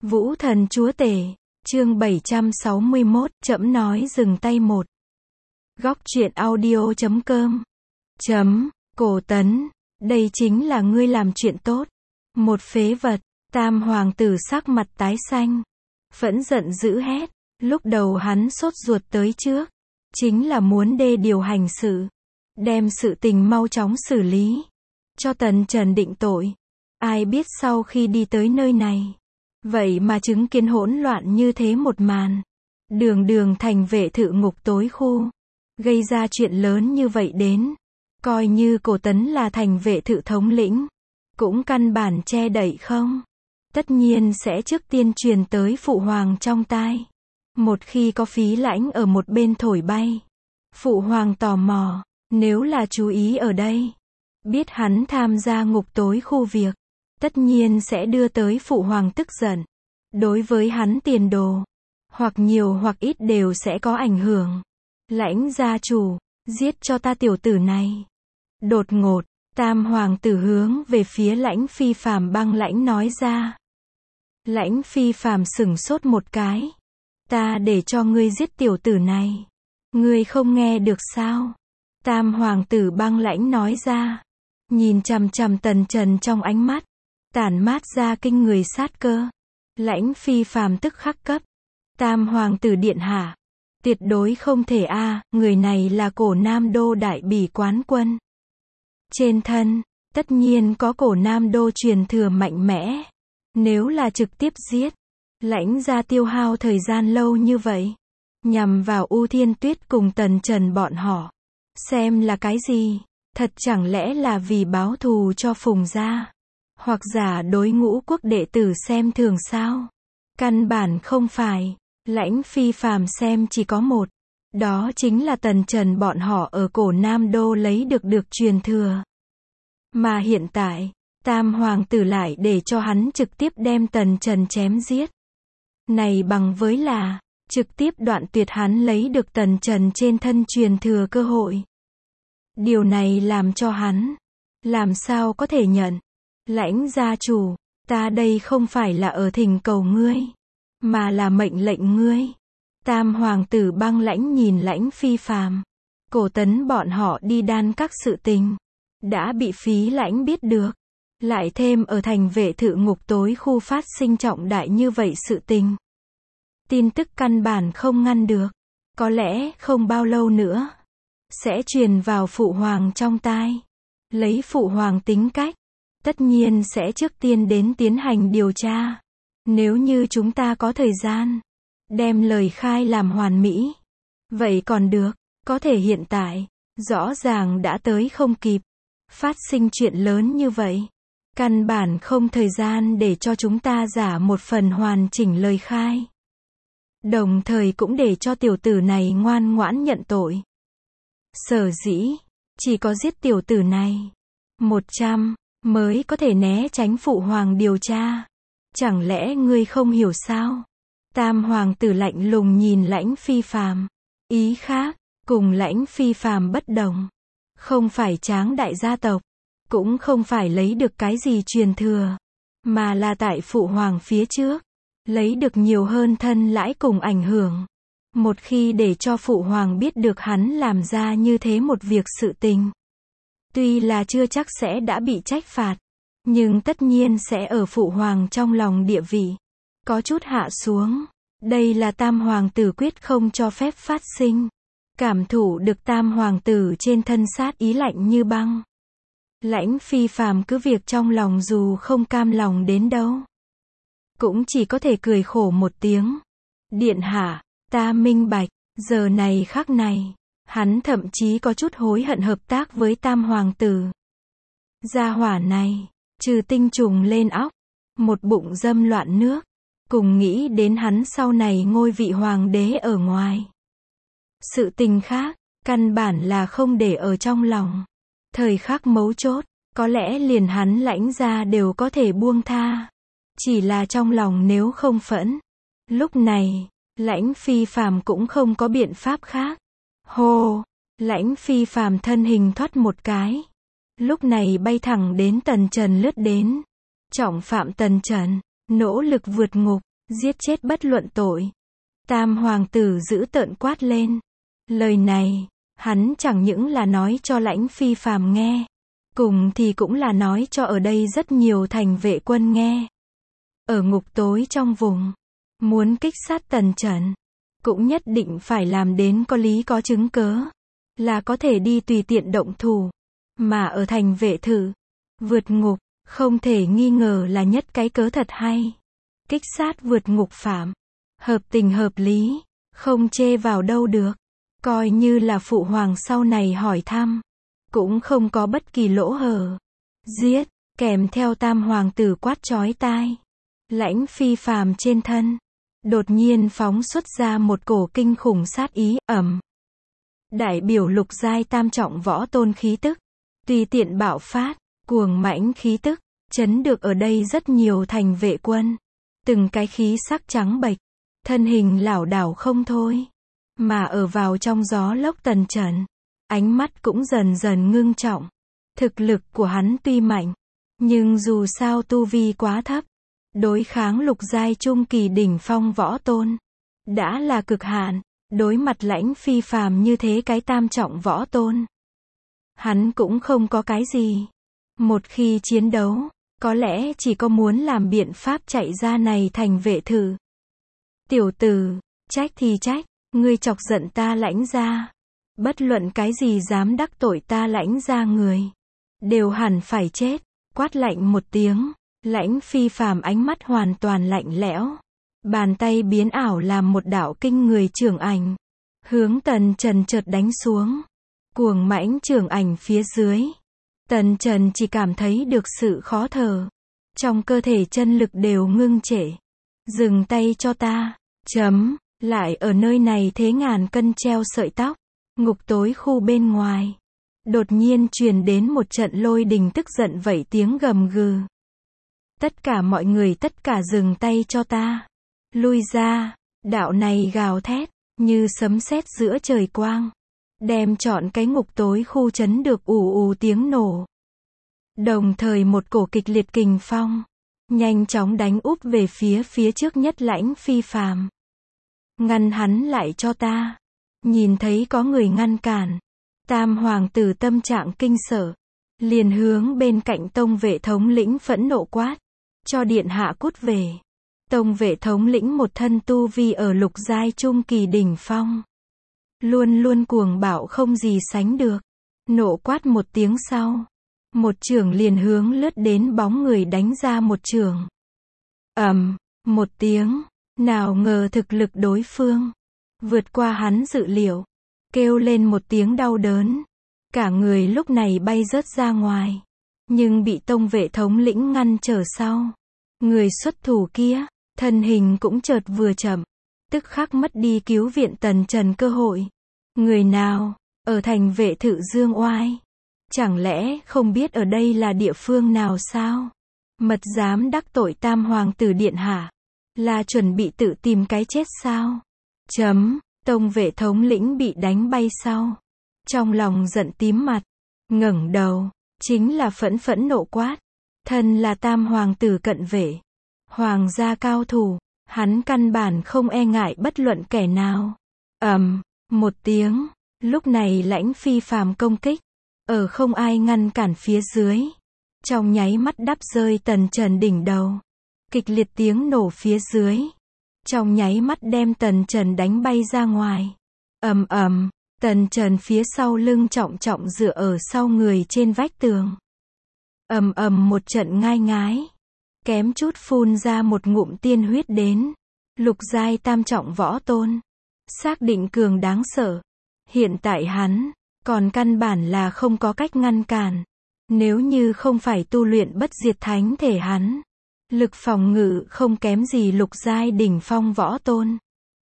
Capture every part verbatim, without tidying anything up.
Vũ thần chúa tể, chương bảy trăm sáu mươi mốt, chấm nói dừng tay một. Góc truyện audio chấm com. Chấm, Cổ Tấn, đây chính là ngươi làm chuyện tốt. Một phế vật, Tam hoàng tử sắc mặt tái xanh. Phẫn giận dữ hét, lúc đầu hắn sốt ruột tới trước. Chính là muốn đê điều hành sự. Đem sự tình mau chóng xử lý. Cho Tần Trần định tội. Ai biết sau khi đi tới nơi này. Vậy mà chứng kiến hỗn loạn như thế một màn. Đường đường thành vệ thự ngục tối khu. Gây ra chuyện lớn như vậy đến. Coi như Cổ Tấn là thành vệ thự thống lĩnh. Cũng căn bản che đậy không. Tất nhiên sẽ trước tiên truyền tới phụ hoàng trong tai. Một khi có Phí Lãnh ở một bên thổi bay. Phụ hoàng tò mò, nếu là chú ý ở đây. Biết hắn tham gia ngục tối khu việc. Tất nhiên sẽ đưa tới phụ hoàng tức giận. Đối với hắn tiền đồ. Hoặc nhiều hoặc ít đều sẽ có ảnh hưởng. Lãnh gia chủ, giết cho ta tiểu tử này. Đột ngột, Tam hoàng tử hướng về phía Lãnh Phi Phàm băng lãnh nói ra. Lãnh Phi Phàm sửng sốt một cái. Ta để cho ngươi giết tiểu tử này. Ngươi không nghe được sao? Tam hoàng tử băng lãnh nói ra. Nhìn chằm chằm Tần Trần trong ánh mắt. Tản mát ra kinh người sát cơ. Lãnh Phi Phàm tức khắc cấp. Tam hoàng tử điện hạ. Tuyệt đối không thể a, à, người này là Cổ Nam Đô đại bỉ quán quân. Trên thân, tất nhiên có Cổ Nam Đô truyền thừa mạnh mẽ. Nếu là trực tiếp giết, Lãnh gia tiêu hao thời gian lâu như vậy. Nhằm vào U Thiên Tuyết cùng Tần Trần bọn họ. Xem là cái gì? Thật chẳng lẽ là vì báo thù cho Phùng gia? Hoặc giả đối Ngũ quốc đệ tử xem thường sao? Căn bản không phải. Lãnh Phi Phàm xem chỉ có một. Đó chính là Tần Trần bọn họ ở Cổ Nam Đô lấy được được truyền thừa. Mà hiện tại, Tam hoàng tử lại để cho hắn trực tiếp đem Tần Trần chém giết. Này bằng với là, trực tiếp đoạn tuyệt hắn lấy được Tần Trần trên thân truyền thừa cơ hội. Điều này làm cho hắn, làm sao có thể nhận. Lãnh gia chủ, ta đây không phải là ở thỉnh cầu ngươi, mà là mệnh lệnh ngươi. Tam hoàng tử băng lãnh nhìn Lãnh Phi Phàm. Cổ Tấn bọn họ đi đan các sự tình. Đã bị Phí Lãnh biết được. Lại thêm ở thành vệ thự ngục tối khu phát sinh trọng đại như vậy sự tình. Tin tức căn bản không ngăn được. Có lẽ không bao lâu nữa. Sẽ truyền vào phụ hoàng trong tai. Lấy phụ hoàng tính cách. Tất nhiên sẽ trước tiên đến tiến hành điều tra. Nếu như chúng ta có thời gian. Đem lời khai làm hoàn mỹ. Vậy còn được. Có thể hiện tại. Rõ ràng đã tới không kịp. Phát sinh chuyện lớn như vậy. Căn bản không thời gian để cho chúng ta giả một phần hoàn chỉnh lời khai. Đồng thời cũng để cho tiểu tử này ngoan ngoãn nhận tội. Sở dĩ, chỉ có giết tiểu tử này. Một trăm, mới có thể né tránh phụ hoàng điều tra. Chẳng lẽ ngươi không hiểu sao? Tam hoàng tử lạnh lùng nhìn Lãnh Phi Phàm. Ý khác, cùng Lãnh Phi Phàm bất đồng. Không phải Tráng đại gia tộc. Cũng không phải lấy được cái gì truyền thừa. Mà là tại phụ hoàng phía trước. Lấy được nhiều hơn thân lãi cùng ảnh hưởng. Một khi để cho phụ hoàng biết được hắn làm ra như thế một việc sự tình. Tuy là chưa chắc sẽ đã bị trách phạt. Nhưng tất nhiên sẽ ở phụ hoàng trong lòng địa vị. Có chút hạ xuống. Đây là Tam hoàng tử quyết không cho phép phát sinh. Cảm thụ được Tam hoàng tử trên thân sát ý lạnh như băng. Lãnh Phi Phàm cứ việc trong lòng dù không cam lòng đến đâu. Cũng chỉ có thể cười khổ một tiếng. Điện hạ, ta minh bạch, giờ này khắc này. Hắn thậm chí có chút hối hận hợp tác với Tam hoàng tử. Gia hỏa này, trừ tinh trùng lên óc. Một bụng dâm loạn nước. Cùng nghĩ đến hắn sau này ngôi vị hoàng đế ở ngoài. Sự tình khác, căn bản là không để ở trong lòng. Thời khắc mấu chốt, có lẽ liền hắn Lãnh gia đều có thể buông tha. Chỉ là trong lòng nếu không phẫn. Lúc này, Lãnh Phi Phàm cũng không có biện pháp khác. Hô, Lãnh Phi Phàm thân hình thoát một cái. Lúc này bay thẳng đến Tần Trần lướt đến. Trọng phạm Tần Trần, nỗ lực vượt ngục. giết chết bất luận tội. Tam hoàng tử dữ tợn quát lên. Lời này, hắn chẳng những là nói cho Lãnh Phi Phàm nghe, cùng thì cũng là nói cho ở đây rất nhiều thành vệ quân nghe. Ở ngục tối trong vùng, muốn kích sát Tần Trần, cũng nhất định phải làm đến có lý có chứng cớ, là có thể đi tùy tiện động thủ. Mà ở thành vệ thử, vượt ngục, không thể nghi ngờ là nhất cái cớ thật hay. Kích sát vượt ngục phạm, hợp tình hợp lý, không chê vào đâu được. Coi như là phụ hoàng sau này hỏi thăm, cũng không có bất kỳ lỗ hở. Giết, kèm theo tam hoàng tử quát chói tai. Lãnh Phi Phàm trên thân, đột nhiên phóng xuất ra một cổ kinh khủng sát ý, ầm. Đại biểu lục giai tam trọng võ tôn khí tức, tùy tiện bạo phát, cuồng mãnh khí tức, chấn được ở đây rất nhiều thành vệ quân. Từng cái khí sắc trắng bệch, thân hình lảo đảo không thôi. Mà ở vào trong gió lốc Tần Trần, ánh mắt cũng dần dần ngưng trọng. Thực lực của hắn tuy mạnh, nhưng dù sao tu vi quá thấp, đối kháng lục giai trung kỳ đỉnh phong võ tôn, đã là cực hạn. Đối mặt Lãnh Phi Phàm như thế cái tam trọng võ tôn, hắn cũng không có cái gì. Một khi chiến đấu, có lẽ chỉ có muốn làm biện pháp chạy ra này thành vệ thử. Tiểu tử, trách thì trách, ngươi chọc giận ta Lãnh gia. Bất luận cái gì dám đắc tội ta Lãnh gia người, đều hẳn phải chết. Quát lạnh một tiếng, Lãnh Phi Phàm ánh mắt hoàn toàn lạnh lẽo. Bàn tay biến ảo làm một đạo kinh người chưởng ảnh, hướng Tần Trần chợt đánh xuống. Cuồng mãnh chưởng ảnh phía dưới, Tần Trần chỉ cảm thấy được sự khó thở. Trong cơ thể chân lực đều ngưng trệ. Dừng tay cho ta. Chấm. Lại ở nơi này thế ngàn cân treo sợi tóc. Ngục tối khu bên ngoài, đột nhiên truyền đến một trận lôi đình tức giận vẩy tiếng gầm gừ. Tất cả mọi người tất cả dừng tay cho ta. Lui ra. Đạo này gào thét, như sấm sét giữa trời quang. Đem trọn cái ngục tối khu chấn được ù ù tiếng nổ. Đồng thời một cổ kịch liệt kình phong, nhanh chóng đánh úp về phía phía trước nhất Lãnh Phi Phàm. Ngăn hắn lại cho ta. Nhìn thấy có người ngăn cản, tam hoàng tử tâm trạng kinh sợ, liền hướng bên cạnh tông vệ thống lĩnh phẫn nộ quát. Cho điện hạ cút về. Tông vệ thống lĩnh một thân tu vi ở lục giai trung kỳ đỉnh phong. Luôn luôn cuồng bạo không gì sánh được. Nộ quát một tiếng sau, một chưởng liền hướng lướt đến bóng người đánh ra một chưởng. Ầm, một tiếng, nào ngờ thực lực đối phương vượt qua hắn dự liệu, kêu lên một tiếng đau đớn. Cả người lúc này bay rớt ra ngoài, nhưng bị tông vệ thống lĩnh ngăn trở sau. Người xuất thủ kia, thân hình cũng chợt vừa chậm, tức khắc mất đi cứu viện Tần Trần cơ hội. Người nào? Ở thành vệ thự Dương Oai. Chẳng lẽ không biết ở đây là địa phương nào sao? Mật dám đắc tội tam hoàng tử điện hạ, là chuẩn bị tự tìm cái chết sao? Chấm, tông vệ thống lĩnh bị đánh bay sau. Trong lòng giận tím mặt, ngẩng đầu, chính là phẫn phẫn nộ quát. Thân là tam hoàng tử cận vệ, hoàng gia cao thủ, hắn căn bản không e ngại bất luận kẻ nào. Ầm, một tiếng, lúc này Lãnh Phi Phàm công kích, ở không ai ngăn cản phía dưới, trong nháy mắt đắp rơi Tần Trần đỉnh đầu. Kịch liệt tiếng nổ phía dưới, trong nháy mắt đem Tần Trần đánh bay ra ngoài. Ầm ầm, Tần Trần phía sau lưng trọng trọng dựa ở sau người trên vách tường. Ầm ầm một trận ngai ngái, kém chút phun ra một ngụm tiên huyết đến. Lục giai tam trọng võ tôn, xác định cường đáng sợ. Hiện tại hắn còn căn bản là không có cách ngăn cản. Nếu như không phải tu luyện bất diệt thánh thể hắn, lực phòng ngự không kém gì lục giai đỉnh phong võ tôn.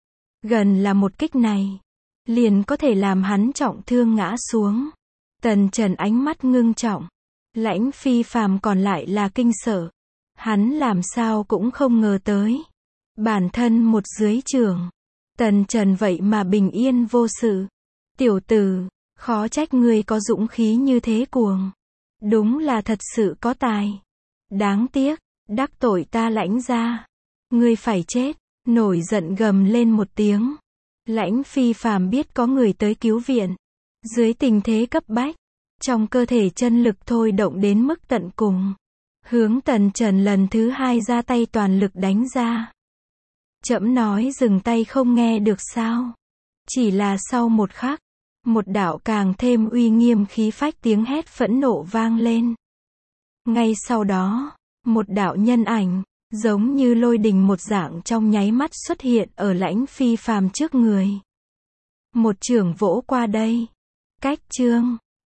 Gần là một kích này, liền có thể làm hắn trọng thương ngã xuống. Tần Trần ánh mắt ngưng trọng. Lãnh Phi Phàm còn lại là kinh sợ. Hắn làm sao cũng không ngờ tới. Bản thân một dưới chưởng, Tần Trần vậy mà bình yên vô sự. Tiểu tử, khó trách ngươi có dũng khí như thế cuồng. Đúng là thật sự có tài. Đáng tiếc, đắc tội ta Lãnh gia. Ngươi phải chết, nổi giận gầm lên một tiếng. Lãnh Phi Phàm biết có người tới cứu viện. Dưới tình thế cấp bách, trong cơ thể chân lực thôi động đến mức tận cùng. Hướng Tần Trần lần thứ hai ra tay toàn lực đánh ra. Trẫm nói dừng tay không nghe được sao? Chỉ là sau một khắc, một đạo càng thêm uy nghiêm khí phách tiếng hét phẫn nộ vang lên. Ngay sau đó, một đạo nhân ảnh, giống như lôi đình một dạng trong nháy mắt xuất hiện ở Lãnh Phi Phàm trước người. Một chưởng vỗ qua đây. Cách chương